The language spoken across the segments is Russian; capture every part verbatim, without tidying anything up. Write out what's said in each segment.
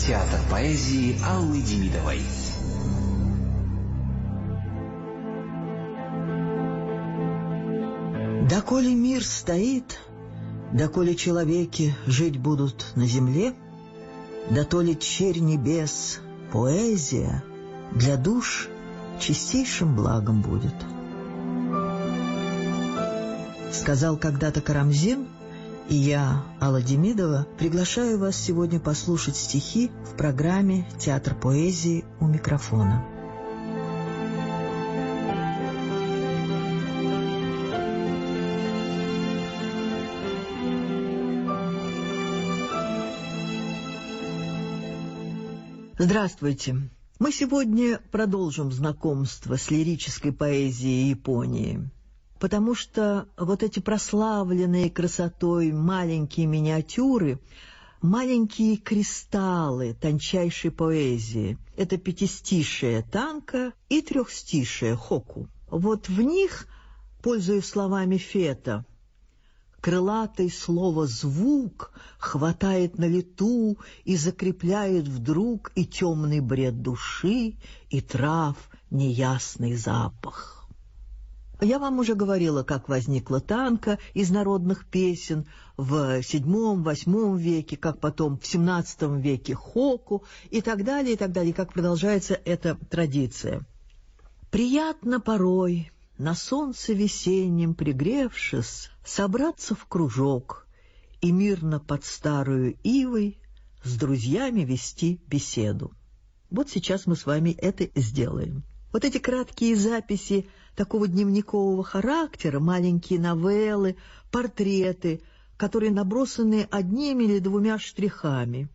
Театр поэзии Аллы Демидовой. Доколе мир стоит, доколе человеки жить будут на земле, дотоле черь небес, поэзия для душ чистейшим благом будет. Сказал когда-то Карамзин, и я, Алла Демидова, приглашаю вас сегодня послушать стихи в программе «Театр поэзии» у микрофона. Здравствуйте! Мы сегодня продолжим знакомство с лирической поэзией Японии, потому что вот эти прославленные красотой маленькие миниатюры, маленькие кристаллы тончайшей поэзии — это пятистишие танка и трехстишие хоку. Вот в них, пользуясь словами Фета, крылатый слово «звук» хватает на лету и закрепляет вдруг и темный бред души, и трав неясный запах. Я вам уже говорила, как возникла танка из народных песен в седьмом-восьмом веке, как потом в семнадцатом веке хоку и так далее, и так далее, как продолжается эта традиция. Приятно порой, на солнце весеннем пригревшись, собраться в кружок и мирно под старую ивой с друзьями вести беседу. Вот сейчас мы с вами это сделаем. Вот эти краткие записи такого дневникового характера, маленькие новеллы, портреты, которые набросаны одними или двумя штрихами.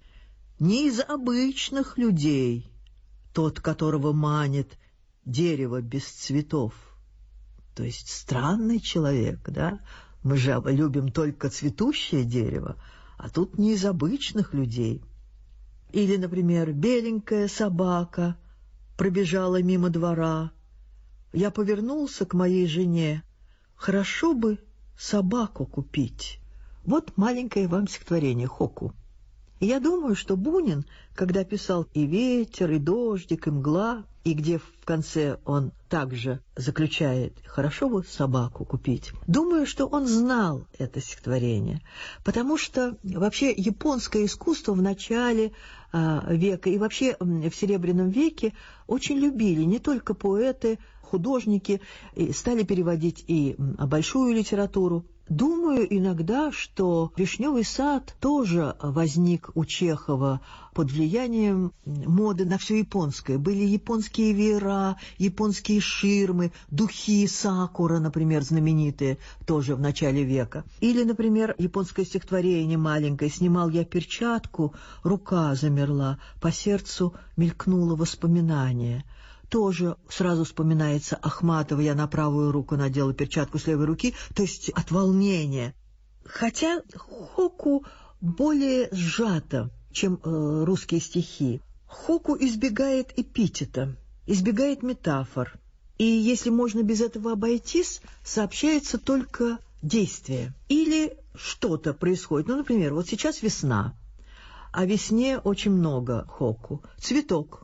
Не из обычных людей, тот, которого манит дерево без цветов. То есть странный человек, да? Мы же любим только цветущее дерево, а тут не из обычных людей. Или, например, беленькая собака пробежала мимо двора. Я повернулся к моей жене. Хорошо бы собаку купить. Вот маленькое вам стихотворение хоку. И я думаю, что Бунин, когда писал и ветер, и дождик, и мгла, и где в конце он также заключает «хорошо бы собаку купить», думаю, что он знал это стихотворение, потому что вообще японское искусство в начале а, века и вообще в Серебряном веке очень любили не только поэты, художники, и стали переводить и большую литературу. Думаю иногда, что «Вишневый сад» тоже возник у Чехова под влиянием моды на все японское. Были японские веера, японские ширмы, духи сакура, например, знаменитые, тоже в начале века. Или, например, японское стихотворение маленькое «Снимал я перчатку, рука замерла, по сердцу мелькнуло воспоминание». Тоже сразу вспоминается Ахматова, я на правую руку надела перчатку с левой руки, то есть от волнения. Хотя хоку более сжато, чем э, русские стихи. Хоку избегает эпитета, избегает метафор. И если можно без этого обойтись, сообщается только действие. Или что-то происходит. Ну, например, вот сейчас весна. О весне очень много хоку. Цветок.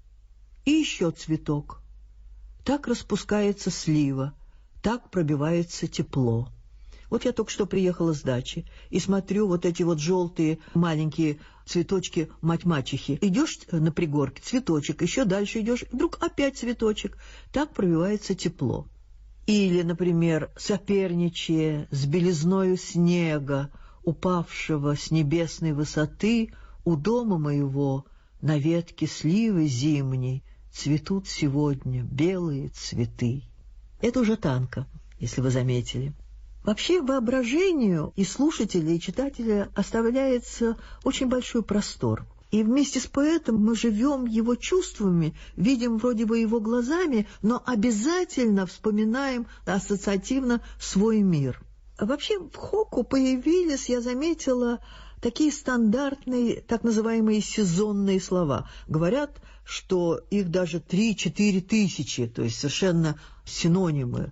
И еще цветок. Так распускается слива, так пробивается тепло. Вот я только что приехала с дачи и смотрю вот эти вот желтые маленькие цветочки мать-мачехи. Идешь на пригорке, цветочек, еще дальше идешь, и вдруг опять цветочек. Так пробивается тепло. Или, например, соперничая с белизною снега, упавшего с небесной высоты, у дома моего на ветке сливы зимней цветут сегодня белые цветы. Это уже танка, если вы заметили. Вообще воображению и слушателя, и читателя оставляется очень большой простор. И вместе с поэтом мы живем его чувствами, видим вроде бы его глазами, но обязательно вспоминаем ассоциативно свой мир. Вообще в хоку появились, я заметила, такие стандартные, так называемые сезонные слова. Говорят, что их даже три-четыре тысячи, то есть совершенно синонимы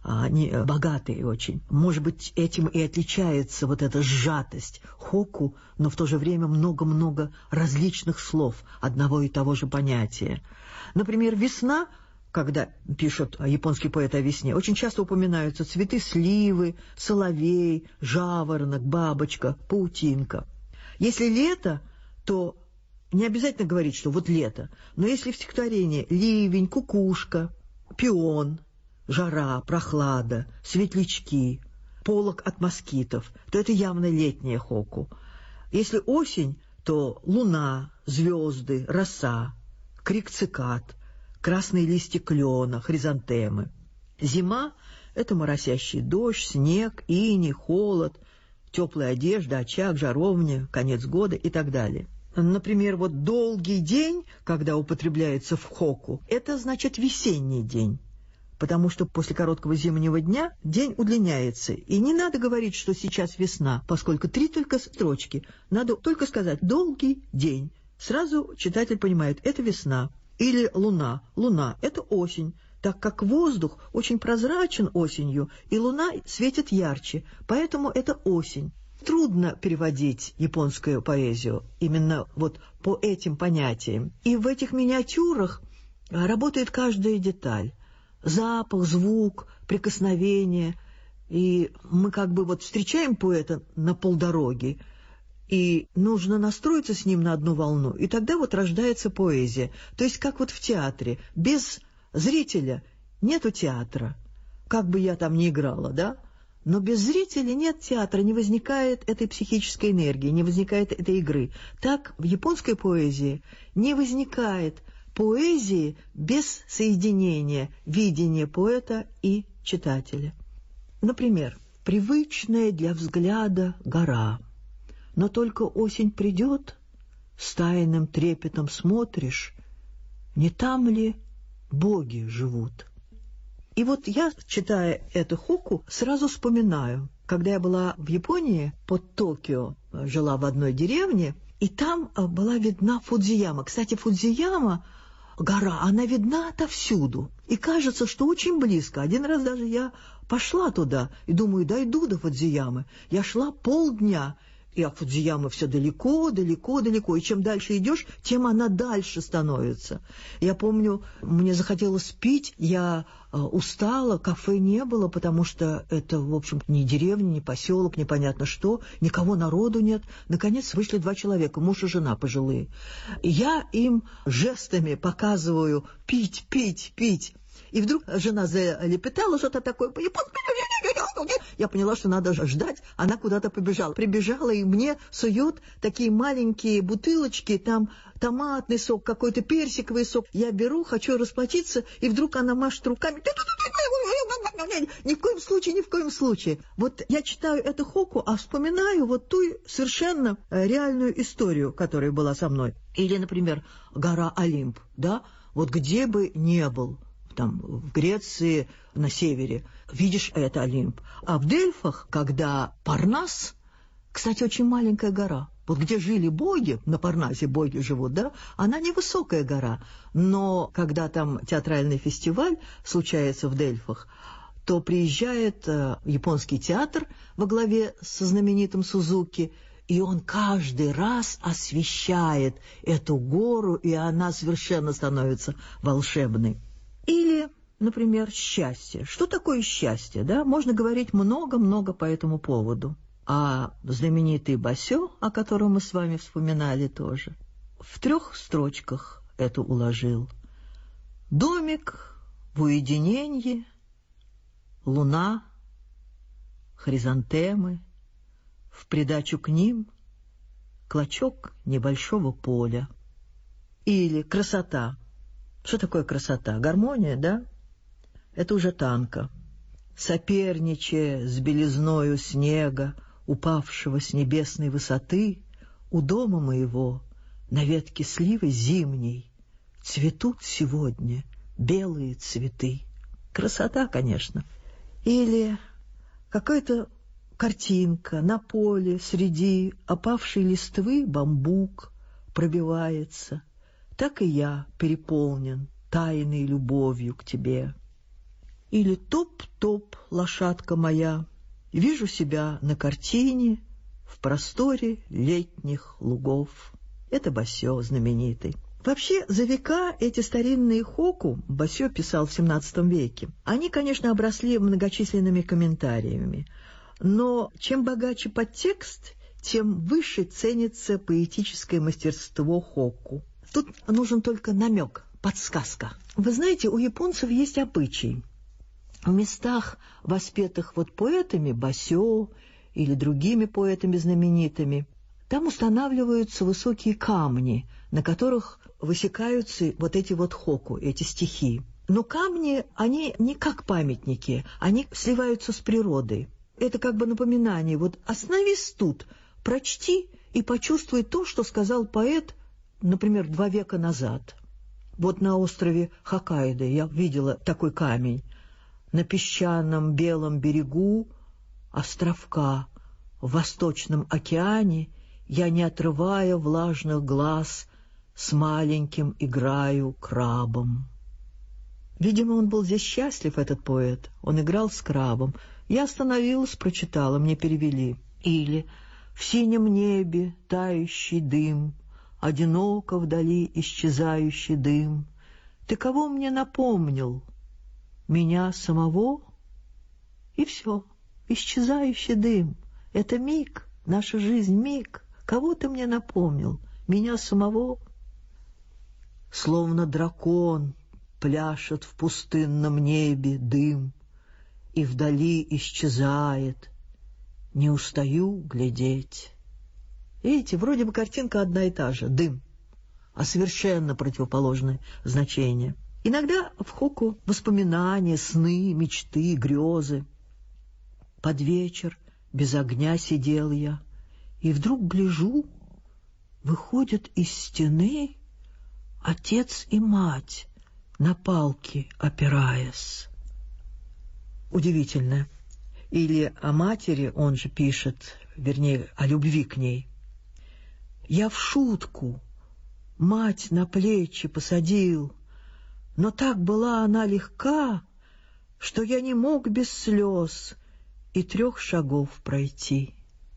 они богатые очень. Может быть, этим и отличается вот эта сжатость хоку, но в то же время много-много различных слов одного и того же понятия. Например, весна, когда пишут японский поэт о весне, очень часто упоминаются цветы сливы, соловей, жаворонок, бабочка, паутинка. Если лето, то не обязательно говорить, что вот лето, но если в стихотворении ливень, кукушка, пион, жара, прохлада, светлячки, полог от москитов, то это явно летнее хоку. Если осень, то луна, звезды, роса, крик цикад, красные листья клена, хризантемы. Зима — это моросящий дождь, снег, иней, холод, теплая одежда, очаг, жаровня, конец года и так далее. Например, вот долгий день, когда употребляется в хоку, это значит весенний день, потому что после короткого зимнего дня день удлиняется. И не надо говорить, что сейчас весна, поскольку три только строчки. Надо только сказать «долгий день». Сразу читатель понимает, это весна. Или луна. Луна — это осень, так как воздух очень прозрачен осенью, и луна светит ярче, поэтому это осень. Трудно переводить японскую поэзию именно вот по этим понятиям. И в этих миниатюрах работает каждая деталь. Запах, звук, прикосновение. И мы как бы вот встречаем поэта на полдороги, и нужно настроиться с ним на одну волну, и тогда вот рождается поэзия. То есть как вот в театре. Без зрителя нету театра. Как бы я там ни играла, да? Но без зрителя нет театра, не возникает этой психической энергии, не возникает этой игры. Так в японской поэзии не возникает поэзии без соединения видения поэта и читателя. Например, привычная для взгляда гора, но только осень придет, с тайным трепетом смотришь, не там ли боги живут? И вот я, читая эту хоку, сразу вспоминаю, когда я была в Японии, под Токио, жила в одной деревне, и там была видна Фудзияма. Кстати, Фудзияма, гора, она видна отовсюду. И кажется, что очень близко. Один раз даже я пошла туда и думаю, дойду до Фудзиямы. Я шла полдня, и от Фудзиямы все далеко, далеко, далеко. И чем дальше идешь, тем она дальше становится. Я помню, мне захотелось пить, я э, устала, кафе не было, потому что это, в общем, ни деревня, ни поселок, непонятно что, никого народу нет. Наконец вышли два человека, муж и жена пожилые. Я им жестами показываю пить, пить, пить. И вдруг жена залепетала что-то такое по-японски. Я поняла, что надо ждать. Она куда-то побежала. Прибежала и мне сует такие маленькие бутылочки, там томатный сок, какой-то персиковый сок. Я беру, хочу расплатиться, и вдруг она машет руками. Ни в коем случае, ни в коем случае. Вот я читаю эту хоку, а вспоминаю вот ту совершенно реальную историю, которая была со мной. Или, например, гора Олимп, да? Вот где бы ни был, там, в Греции, на севере, видишь, это Олимп. А в Дельфах, когда Парнас, кстати, очень маленькая гора, вот где жили боги, на Парнасе боги живут, да, она невысокая гора, но когда там театральный фестиваль случается в Дельфах, то приезжает э, японский театр во главе со знаменитым Сузуки, и он каждый раз освещает эту гору, и она совершенно становится волшебной. Или, например, счастье. Что такое счастье? Да? Можно говорить много-много по этому поводу. А знаменитый Басё, о котором мы с вами вспоминали тоже, в трех строчках это уложил. Домик в уединенье, луна, хризантемы, в придачу к ним клочок небольшого поля. Или красота. Что такое красота? Гармония, да? Это уже танка. Соперничая с белизною снега, упавшего с небесной высоты, у дома моего на ветке сливы зимней цветут сегодня белые цветы. Красота, конечно. Или какая-то картинка на поле среди опавшей листвы бамбук пробивается. Так и я переполнен тайной любовью к тебе. Или топ-топ, лошадка моя, вижу себя на картине в просторе летних лугов. Это Босё знаменитый. Вообще, за века эти старинные хоку, Босё писал в семнадцатом веке, они, конечно, обросли многочисленными комментариями, но чем богаче подтекст, тем выше ценится поэтическое мастерство хоку. Тут нужен только намек, подсказка. Вы знаете, у японцев есть обычай. В местах, воспетых вот поэтами, Босё или другими поэтами знаменитыми, там устанавливаются высокие камни, на которых высекаются вот эти вот хоку, эти стихи. Но камни, они не как памятники, они сливаются с природой. Это как бы напоминание, вот остановись тут, прочти и почувствуй то, что сказал поэт, например, два века назад. Вот на острове Хоккайдо я видела такой камень. На песчаном белом берегу островка в Восточном океане я, не отрывая влажных глаз, с маленьким играю крабом. Видимо, он был здесь счастлив, этот поэт. Он играл с крабом. Я остановилась, прочитала, мне перевели. Или «В синем небе тающий дым, одиноко вдали исчезающий дым. Ты кого мне напомнил? Меня самого?» И все. Исчезающий дым. Это миг, наша жизнь миг. Кого ты мне напомнил? Меня самого? Словно дракон пляшет в пустынном небе дым, и вдали исчезает. Не устаю глядеть. Видите, вроде бы картинка одна и та же, дым, а совершенно противоположное значение. Иногда в хоку воспоминания, сны, мечты, грезы. Под вечер без огня сидел я, и вдруг гляжу, выходят из стены отец и мать, на палки опираясь. Удивительно. Или о матери он же пишет, вернее, о любви к ней. «Я в шутку мать на плечи посадил, но так была она легка, что я не мог без слез и трех шагов пройти».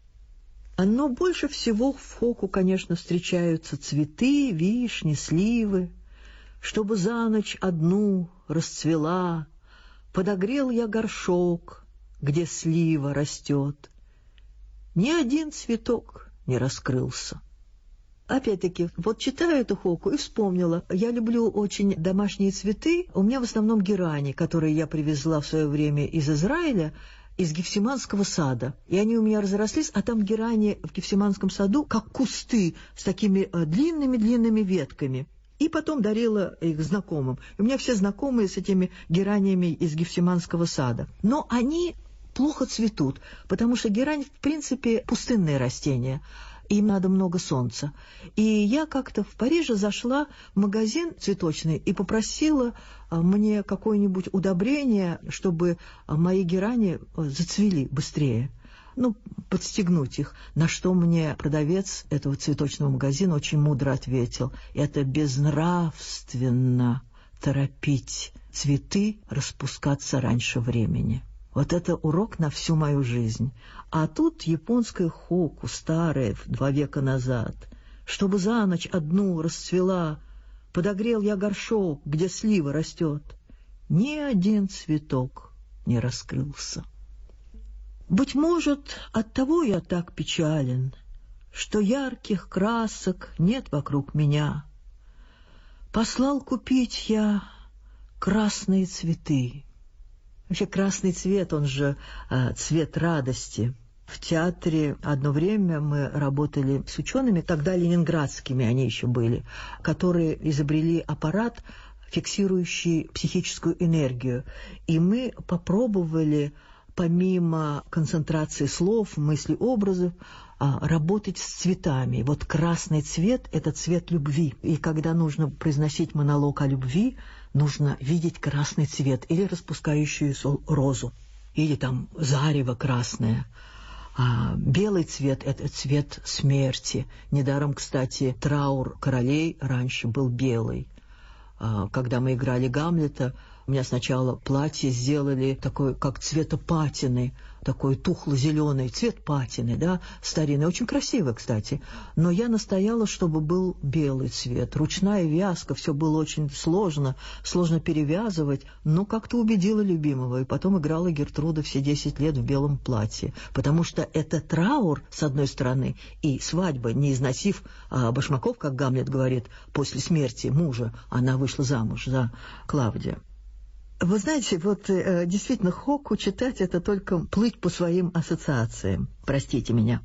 Но больше всего в хоку, конечно, встречаются цветы, вишни, сливы. Чтобы за ночь одну расцвела, подогрел я горшок, где слива растет. Ни один цветок не раскрылся. Опять-таки, вот читаю эту хоку и вспомнила. Я люблю очень домашние цветы. У меня в основном герани, которые я привезла в свое время из Израиля, из Гефсиманского сада. И они у меня разрослись, а там герани в Гефсиманском саду, как кусты с такими длинными-длинными ветками. И потом дарила их знакомым. И у меня все знакомые с этими гераниями из Гефсиманского сада. Но они плохо цветут, потому что герань, в принципе, пустынные растения. Им надо много солнца. И я как-то в Париже зашла в магазин цветочный и попросила мне какое-нибудь удобрение, чтобы мои герани зацвели быстрее. Ну, подстегнуть их. На что мне продавец этого цветочного магазина очень мудро ответил: это безнравственно торопить цветы распускаться раньше времени. Вот это урок на всю мою жизнь. А тут японская хоку, старая, два века назад. Чтобы за ночь одну расцвела, подогрел я горшок, где слива растет. Ни один цветок не раскрылся. Быть может, оттого я так печален, что ярких красок нет вокруг меня. Послал купить я красные цветы. Вообще красный цвет, он же э, цвет радости. В театре одно время мы работали с учеными, тогда ленинградскими они еще были, которые изобрели аппарат, фиксирующий психическую энергию. И мы попробовали, помимо концентрации слов, мыслей, образов, работать с цветами. Вот красный цвет – это цвет любви. И когда нужно произносить монолог о любви, нужно видеть красный цвет или распускающуюся розу, или там зарево красное. А белый цвет – это цвет смерти. Недаром, кстати, траур королей раньше был белый. Когда мы играли Гамлета, У меня сначала платье сделали такое, как цвета патины, такой тухло-зеленый цвет патины, да, старинный, очень красивый, кстати. Но я настояла, чтобы был белый цвет, ручная вязка, все было очень сложно, сложно перевязывать, но как-то убедила любимого, и потом играла Гертруда все десять лет в белом платье, потому что это траур, с одной стороны, и свадьба, не износив а, башмаков, как Гамлет говорит, после смерти мужа, она вышла замуж за Клавдия. Вы знаете, вот э, действительно, Хокку читать — это только плыть по своим ассоциациям, простите меня.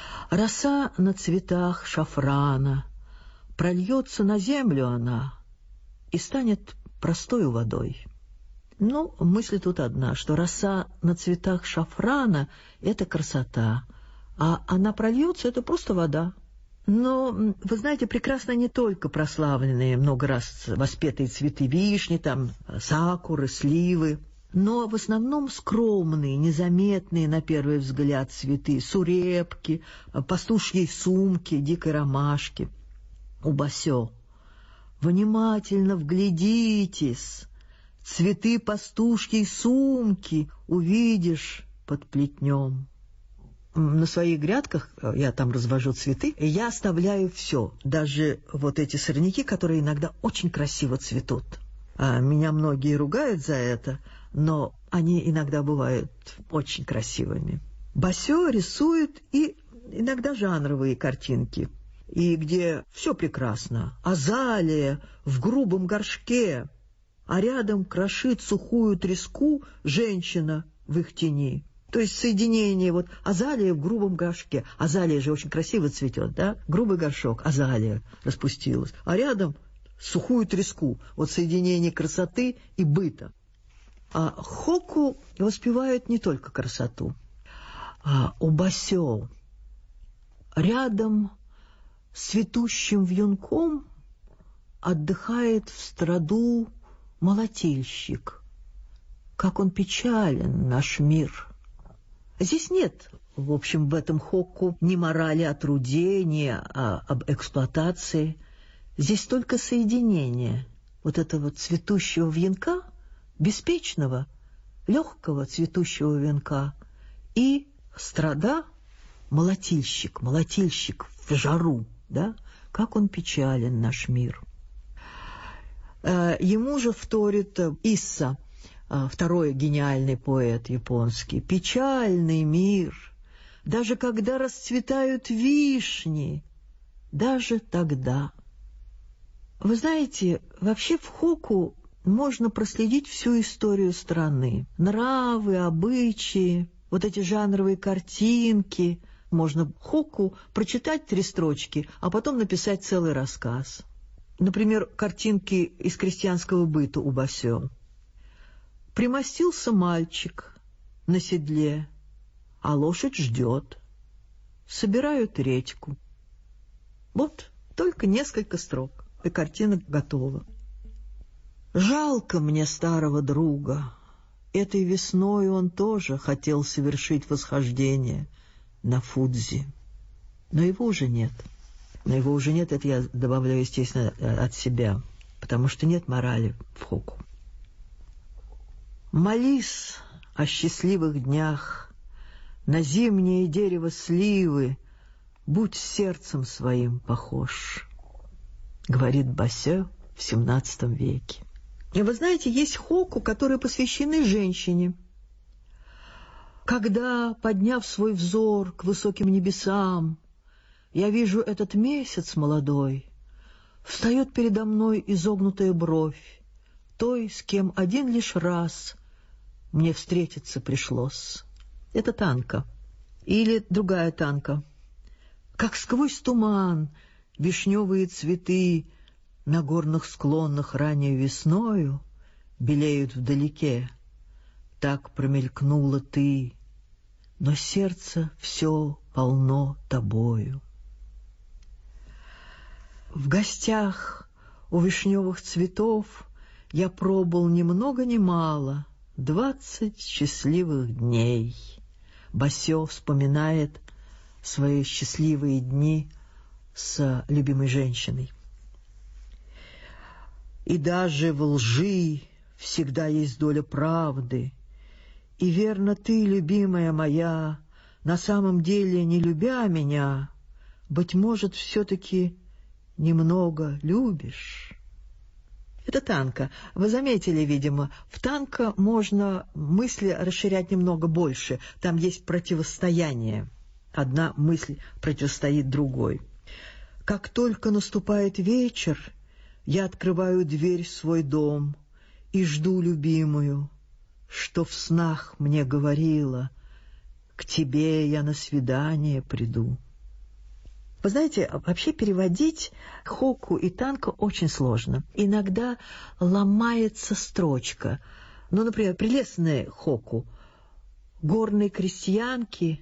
Роса на цветах шафрана, прольется на землю она и станет простою водой. Ну, мысль тут одна, что роса на цветах шафрана — это красота, а она прольется — это просто вода. Но, вы знаете, прекрасно не только прославленные, много раз воспетые цветы вишни, там, сакуры, сливы, но в основном скромные, незаметные на первый взгляд цветы, сурепки, пастушьи сумки, дикой ромашки. У Басё: «Внимательно вглядитесь, цветы пастушьей сумки увидишь под плетнем». На своих грядках, я там развожу цветы, я оставляю все, даже вот эти сорняки, которые иногда очень красиво цветут. А меня многие ругают за это, но они иногда бывают очень красивыми. Басё рисует и иногда жанровые картинки, и где все прекрасно. Азалия в грубом горшке, а рядом крошит сухую треску женщина в их тени. То есть соединение вот азалия в грубом горшке. Азалия же очень красиво цветет, да? Грубый горшок, азалия распустилась. А рядом сухую треску. Вот соединение красоты и быта. А Хокку воспевает не только красоту. А у Басё рядом с цветущим вьюнком отдыхает в страду молотильщик. Как он печален, наш мир! Здесь нет, в общем, в этом Хокку ни морали о труде, ни о, об эксплуатации. Здесь только соединение вот этого цветущего венка, беспечного, легкого цветущего венка, и страда молотильщик, молотильщик в жару, да, как он печален, наш мир. Ему же вторит Исса, второй гениальный поэт японский. Печальный мир, даже когда расцветают вишни, даже тогда. Вы знаете, вообще в Хокку можно проследить всю историю страны. Нравы, обычаи, вот эти жанровые картинки. Можно Хокку прочитать три строчки, а потом написать целый рассказ. Например, картинки из крестьянского быта у Басё. Примостился мальчик на седле, а лошадь ждет. Собирают редьку. Вот только несколько строк, и картина готова. Жалко мне старого друга. Этой весной он тоже хотел совершить восхождение на Фудзи. Но его уже нет. Но его уже нет, это я добавляю, естественно, от себя, потому что нет морали в Хокку. Молись о счастливых днях, на зимнее дерево сливы, будь сердцем своим похож, говорит Басё в семнадцатом веке. И вы знаете, есть Хокку, которые посвящены женщине. Когда, подняв свой взор к высоким небесам, я вижу этот месяц молодой, встает передо мной изогнутая бровь той, с кем один лишь раз мне встретиться пришлось. Это Танка. Или другая Танка. Как сквозь туман вишневые цветы на горных склонах ранней весною белеют вдалеке. Так промелькнула ты, но сердце все полно тобою. В гостях у вишневых цветов я пробыл ни много ни мало двадцать счастливых дней. Басё вспоминает свои счастливые дни с любимой женщиной. И даже в лжи всегда есть доля правды. И верно ты, любимая моя, на самом деле, не любя меня, быть может, все-таки немного любишь. Это танго. Вы заметили, видимо, в танго можно мысли расширять немного больше. Там есть противостояние. Одна мысль противостоит другой. Как только наступает вечер, я открываю дверь в свой дом и жду любимую, что в снах мне говорила: к тебе я на свидание приду. Вы знаете, вообще переводить хоку и танго очень сложно. Иногда ломается строчка. Ну, например, прелестная хоку. Горной крестьянки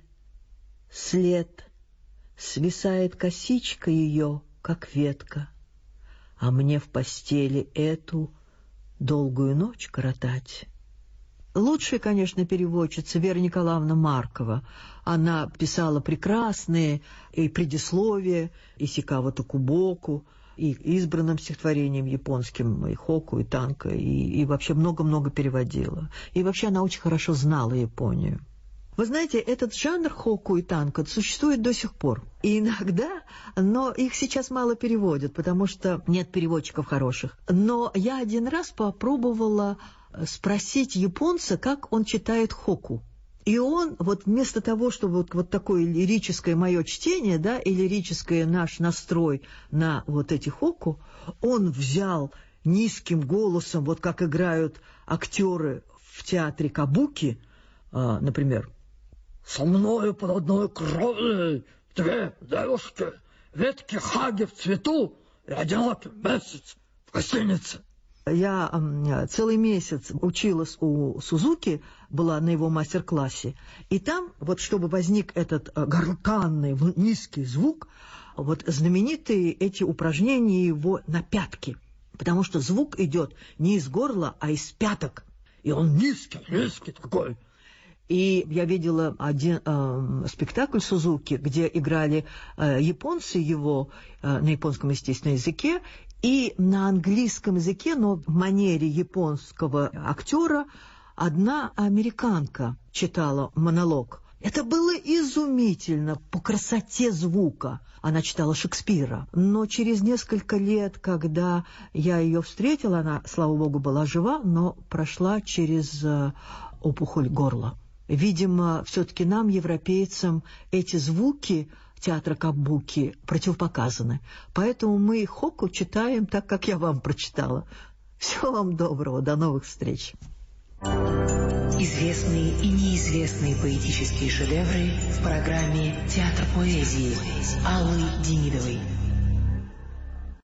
след, свисает косичка ее, как ветка, а мне в постели эту долгую ночь коротать. Лучшая, конечно, переводчица Вера Николаевна Маркова. Она писала прекрасные и предисловия, и Сикава Такубоку, и избранным стихотворением японским, и хоку, и танго, и, и вообще много-много переводила. И вообще она очень хорошо знала Японию. Вы знаете, этот жанр хоку и танго существует до сих пор. И иногда, но их сейчас мало переводят, потому что нет переводчиков хороших. Но я один раз попробовала спросить японца, как он читает хоку. И он вот вместо того, чтобы вот, вот такое лирическое мое чтение, да, и лирическое наш настрой на вот эти хоку, он взял низким голосом, вот как играют актеры в театре кабуки, а, например, «Со мною под одной кровлей две девушки, ветки хаги в цвету и одинокий месяц в гостинице». Я э, целый месяц училась у Сузуки, была на его мастер-классе, и там, вот чтобы возник этот э, гортанный низкий звук, вот знаменитые эти упражнения его на пятки, потому что звук идет не из горла, а из пяток, и он низкий, низкий такой. И я видела один э, спектакль Сузуки, где играли э, японцы его э, на японском, естественно, языке, и на английском языке, но в манере японского актера, одна американка читала монолог. Это было изумительно по красоте звука. Она читала Шекспира. Но через несколько лет, когда я ее встретила, она, слава богу, была жива, но прошла через э, опухоль горла. Видимо, все-таки нам, европейцам, эти звуки театра кабуки противопоказаны. Поэтому мы хоку читаем так, как я вам прочитала. Всего вам доброго, до новых встреч. Известные и неизвестные поэтические шедевры в программе «Театр поэзии» Аллы Демидовой.